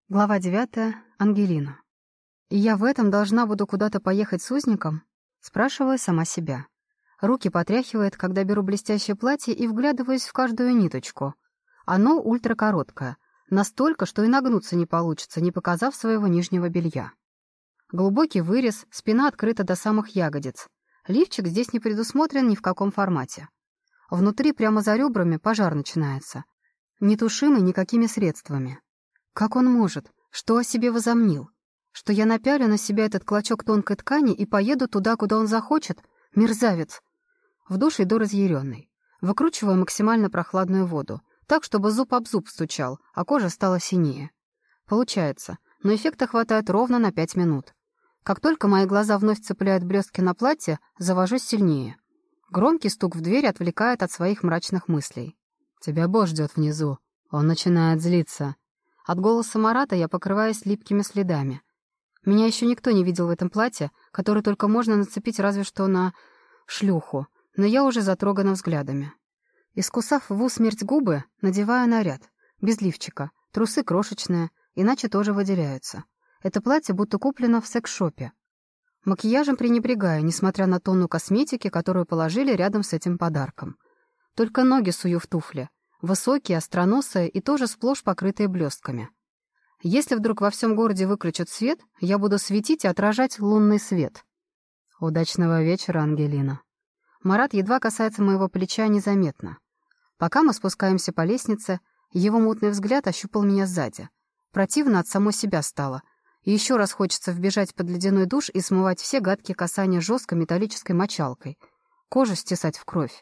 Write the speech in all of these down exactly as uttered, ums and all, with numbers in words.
Глава девятая. Ангелина. «И я в этом должна буду куда-то поехать с узником?» Спрашиваю сама себя. Руки потряхивает, когда беру блестящее платье и вглядываюсь в каждую ниточку. Оно ультракороткое, настолько, что и нагнуться не получится, не показав своего нижнего белья. Глубокий вырез, спина открыта до самых ягодиц. Лифчик здесь не предусмотрен ни в каком формате. Внутри, прямо за ребрами, пожар начинается. Нетушимый никакими средствами. Как он может? Что о себе возомнил? Что я напялю на себя этот клочок тонкой ткани и поеду туда, куда он захочет? Мерзавец! В душ иду разъяренный. Выкручиваю максимально прохладную воду, так, чтобы зуб об зуб стучал, а кожа стала синее. Получается, но эффекта хватает ровно на пять минут. Как только мои глаза вновь цепляют блестки на платье, завожусь сильнее. Громкий стук в дверь отвлекает от своих мрачных мыслей. «Тебя босс ждет внизу. Он начинает злиться». От голоса Марата я покрываюсь липкими следами. Меня еще никто не видел в этом платье, которое только можно нацепить разве что на шлюху, но я уже затрогана взглядами. Искусав в усмерть губы, надеваю наряд, без лифчика, трусы крошечные, иначе тоже выделяются. Это платье будто куплено в секс-шопе. Макияжем пренебрегаю, несмотря на тонну косметики, которую положили рядом с этим подарком. Только ноги сую в туфли. Высокие, остроносые и тоже сплошь покрытые блестками. Если вдруг во всем городе выключат свет, я буду светить и отражать лунный свет. Удачного вечера, Ангелина. Марат едва касается моего плеча незаметно. Пока мы спускаемся по лестнице, его мутный взгляд ощупал меня сзади. Противно от самой себя стало. И еще раз хочется вбежать под ледяной душ и смывать все гадкие касания жесткой металлической мочалкой. Кожу стесать в кровь.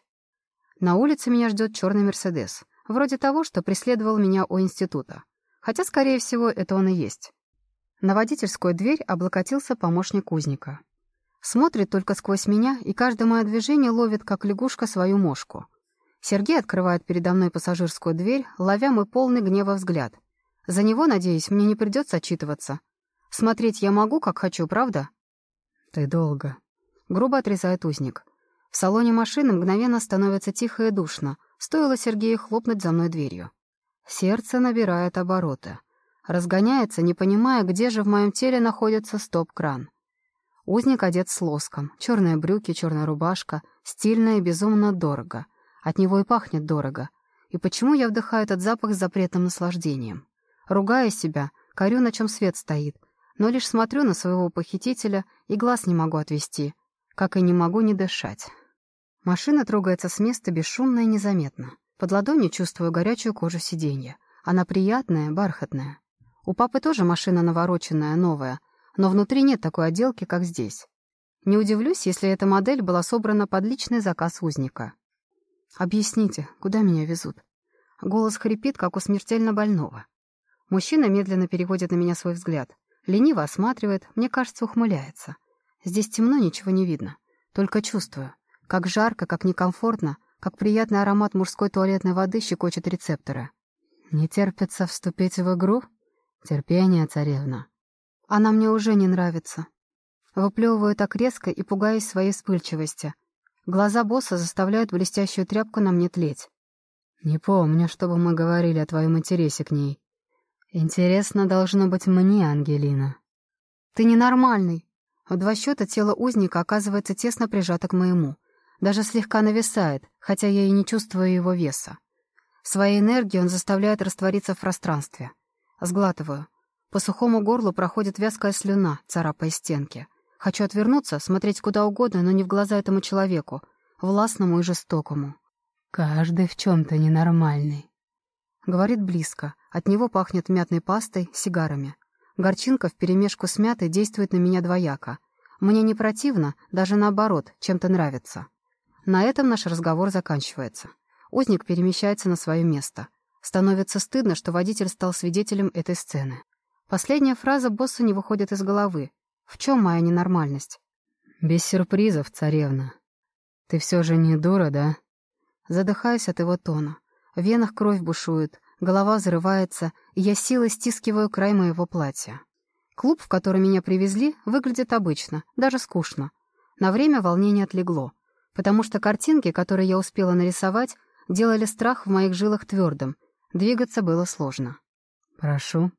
На улице меня ждет черный «Мерседес», вроде того, что преследовал меня у института. Хотя, скорее всего, это он и есть. На водительскую дверь облокотился помощник узника. Смотрит только сквозь меня, и каждое мое движение ловит, как лягушка, свою мошку. Сергей открывает передо мной пассажирскую дверь, ловя мой полный гнева взгляд. За него, надеюсь, мне не придется отчитываться. Смотреть я могу, как хочу, правда? «Ты долго», — грубо отрезает узник. В салоне машины мгновенно становится тихо и душно, стоило Сергею хлопнуть за мной дверью. Сердце набирает обороты. Разгоняется, не понимая, где же в моем теле находится стоп-кран. Узник одет с лоском, черные брюки, черная рубашка, стильно и безумно дорого. От него и пахнет дорого. И почему я вдыхаю этот запах с запретным наслаждением? Ругая себя, корю, на чем свет стоит, но лишь смотрю на своего похитителя и глаз не могу отвести, как и не могу не дышать. Машина трогается с места бесшумно и незаметно. Под ладонью чувствую горячую кожу сиденья. Она приятная, бархатная. У папы тоже машина навороченная, новая, но внутри нет такой отделки, как здесь. Не удивлюсь, если эта модель была собрана под личный заказ узника. «Объясните, куда меня везут?» Голос хрипит, как у смертельно больного. Мужчина медленно переводит на меня свой взгляд. Лениво осматривает, мне кажется, ухмыляется. Здесь темно, ничего не видно. Только чувствую. Как жарко, как некомфортно, как приятный аромат мужской туалетной воды щекочет рецепторы. «Не терпится вступить в игру? Терпение, царевна». Она мне уже не нравится. Выплевываю так резко и пугаюсь своей вспыльчивости. Глаза босса заставляют блестящую тряпку на мне тлеть. «Не помню, чтобы мы говорили о твоем интересе к ней. Интересно должно быть мне, Ангелина». «Ты ненормальный». В два счета тело узника оказывается тесно прижато к моему. Даже слегка нависает, хотя я и не чувствую его веса. Своей энергией он заставляет раствориться в пространстве. Сглатываю. По сухому горлу проходит вязкая слюна, царапая стенки. Хочу отвернуться, смотреть куда угодно, но не в глаза этому человеку, властному и жестокому. «Каждый в чем-то ненормальный», — говорит близко. От него пахнет мятной пастой, сигарами. Горчинка вперемешку с мятой действует на меня двояко. Мне не противно, даже наоборот, чем-то нравится. На этом наш разговор заканчивается. Узник перемещается на свое место. Становится стыдно, что водитель стал свидетелем этой сцены. Последняя фраза боссу не выходит из головы. В чем моя ненормальность? «Без сюрпризов, царевна. Ты все же не дура, да?» Задыхаюсь от его тона. В венах кровь бушует, голова взрывается, и я силой стискиваю край моего платья. Клуб, в который меня привезли, выглядит обычно, даже скучно. На время волнение отлегло, потому что картинки, которые я успела нарисовать, делали страх в моих жилах твердым. Двигаться было сложно. «Прошу».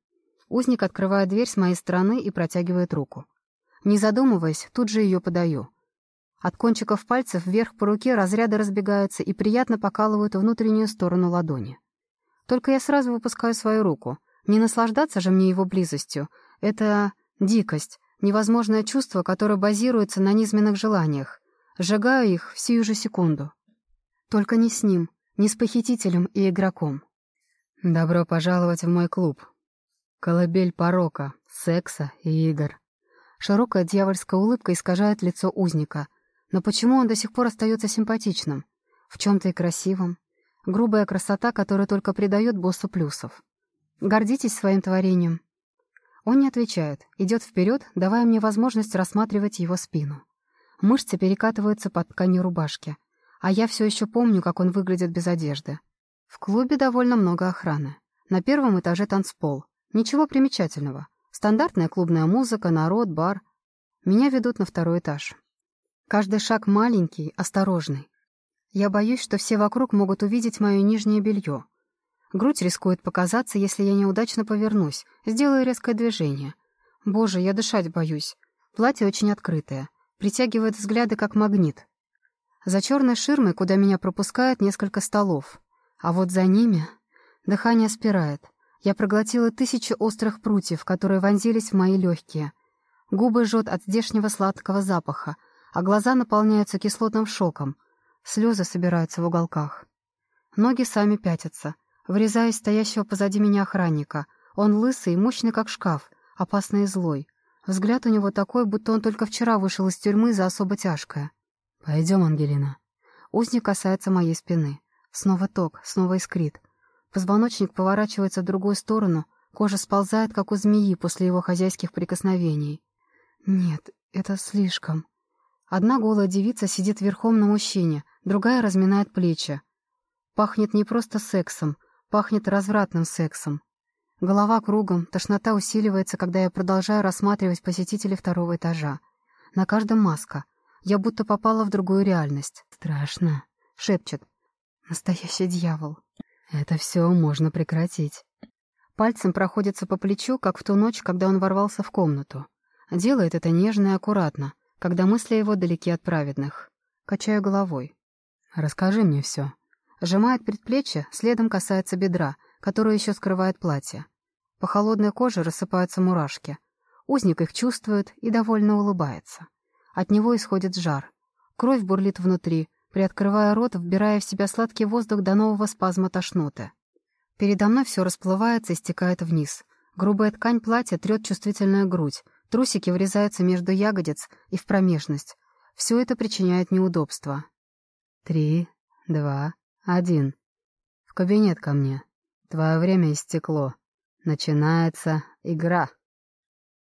Узник открывает дверь с моей стороны и протягивает руку. Не задумываясь, тут же ее подаю. От кончиков пальцев вверх по руке разряды разбегаются и приятно покалывают внутреннюю сторону ладони. Только я сразу выпускаю свою руку. Не наслаждаться же мне его близостью. Это дикость, невозможное чувство, которое базируется на низменных желаниях. Сжигаю их в сию же секунду. Только не с ним, не с похитителем и игроком. Добро пожаловать в мой клуб. Колыбель порока, секса и игр. Широкая дьявольская улыбка искажает лицо узника. Но почему он до сих пор остается симпатичным? В чем-то и красивым. Грубая красота, которая только придает боссу плюсов. Гордитесь своим творением. Он не отвечает, идет вперед, давая мне возможность рассматривать его спину. Мышцы перекатываются под тканью рубашки. А я все еще помню, как он выглядит без одежды. В клубе довольно много охраны. На первом этаже танцпол. Ничего примечательного. Стандартная клубная музыка, народ, бар. Меня ведут на второй этаж. Каждый шаг маленький, осторожный. Я боюсь, что все вокруг могут увидеть мое нижнее белье. Грудь рискует показаться, если я неудачно повернусь, сделаю резкое движение. Боже, я дышать боюсь. Платье очень открытое, притягивает взгляды как магнит. За черной ширмой, куда меня пропускают, несколько столов. А вот за ними дыхание спирает. Я проглотила тысячи острых прутьев, которые вонзились в мои легкие. Губы жжет от здешнего сладкого запаха, а глаза наполняются кислотным шоком. Слезы собираются в уголках. Ноги сами пятятся, врезаясь в стоящего позади меня охранника. Он лысый и мощный, как шкаф, опасный и злой. Взгляд у него такой, будто он только вчера вышел из тюрьмы за особо тяжкое. «Пойдем, Ангелина». Узник касается моей спины. Снова ток, снова искрит. Позвоночник поворачивается в другую сторону, кожа сползает, как у змеи после его хозяйских прикосновений. Нет, это слишком. Одна голая девица сидит верхом на мужчине, другая разминает плечи. Пахнет не просто сексом, пахнет развратным сексом. Голова кругом, тошнота усиливается, когда я продолжаю рассматривать посетителей второго этажа. На каждом маска. Я будто попала в другую реальность. «Страшно», — шепчет. «Настоящий дьявол». «Это все можно прекратить». Пальцем проходится по плечу, как в ту ночь, когда он ворвался в комнату. Делает это нежно и аккуратно, когда мысли его далеки от праведных. Качаю головой. «Расскажи мне все». Сжимает предплечье, следом касается бедра, которое еще скрывает платье. По холодной коже рассыпаются мурашки. Узник их чувствует и довольно улыбается. От него исходит жар. Кровь бурлит внутри, приоткрывая рот, вбирая в себя сладкий воздух до нового спазма тошноты. Передо мной все расплывается и стекает вниз. Грубая ткань платья трет чувствительную грудь, трусики врезаются между ягодиц и в промежность. Все это причиняет неудобства. «Три, два, один. В кабинет ко мне. Твое время истекло. Начинается игра».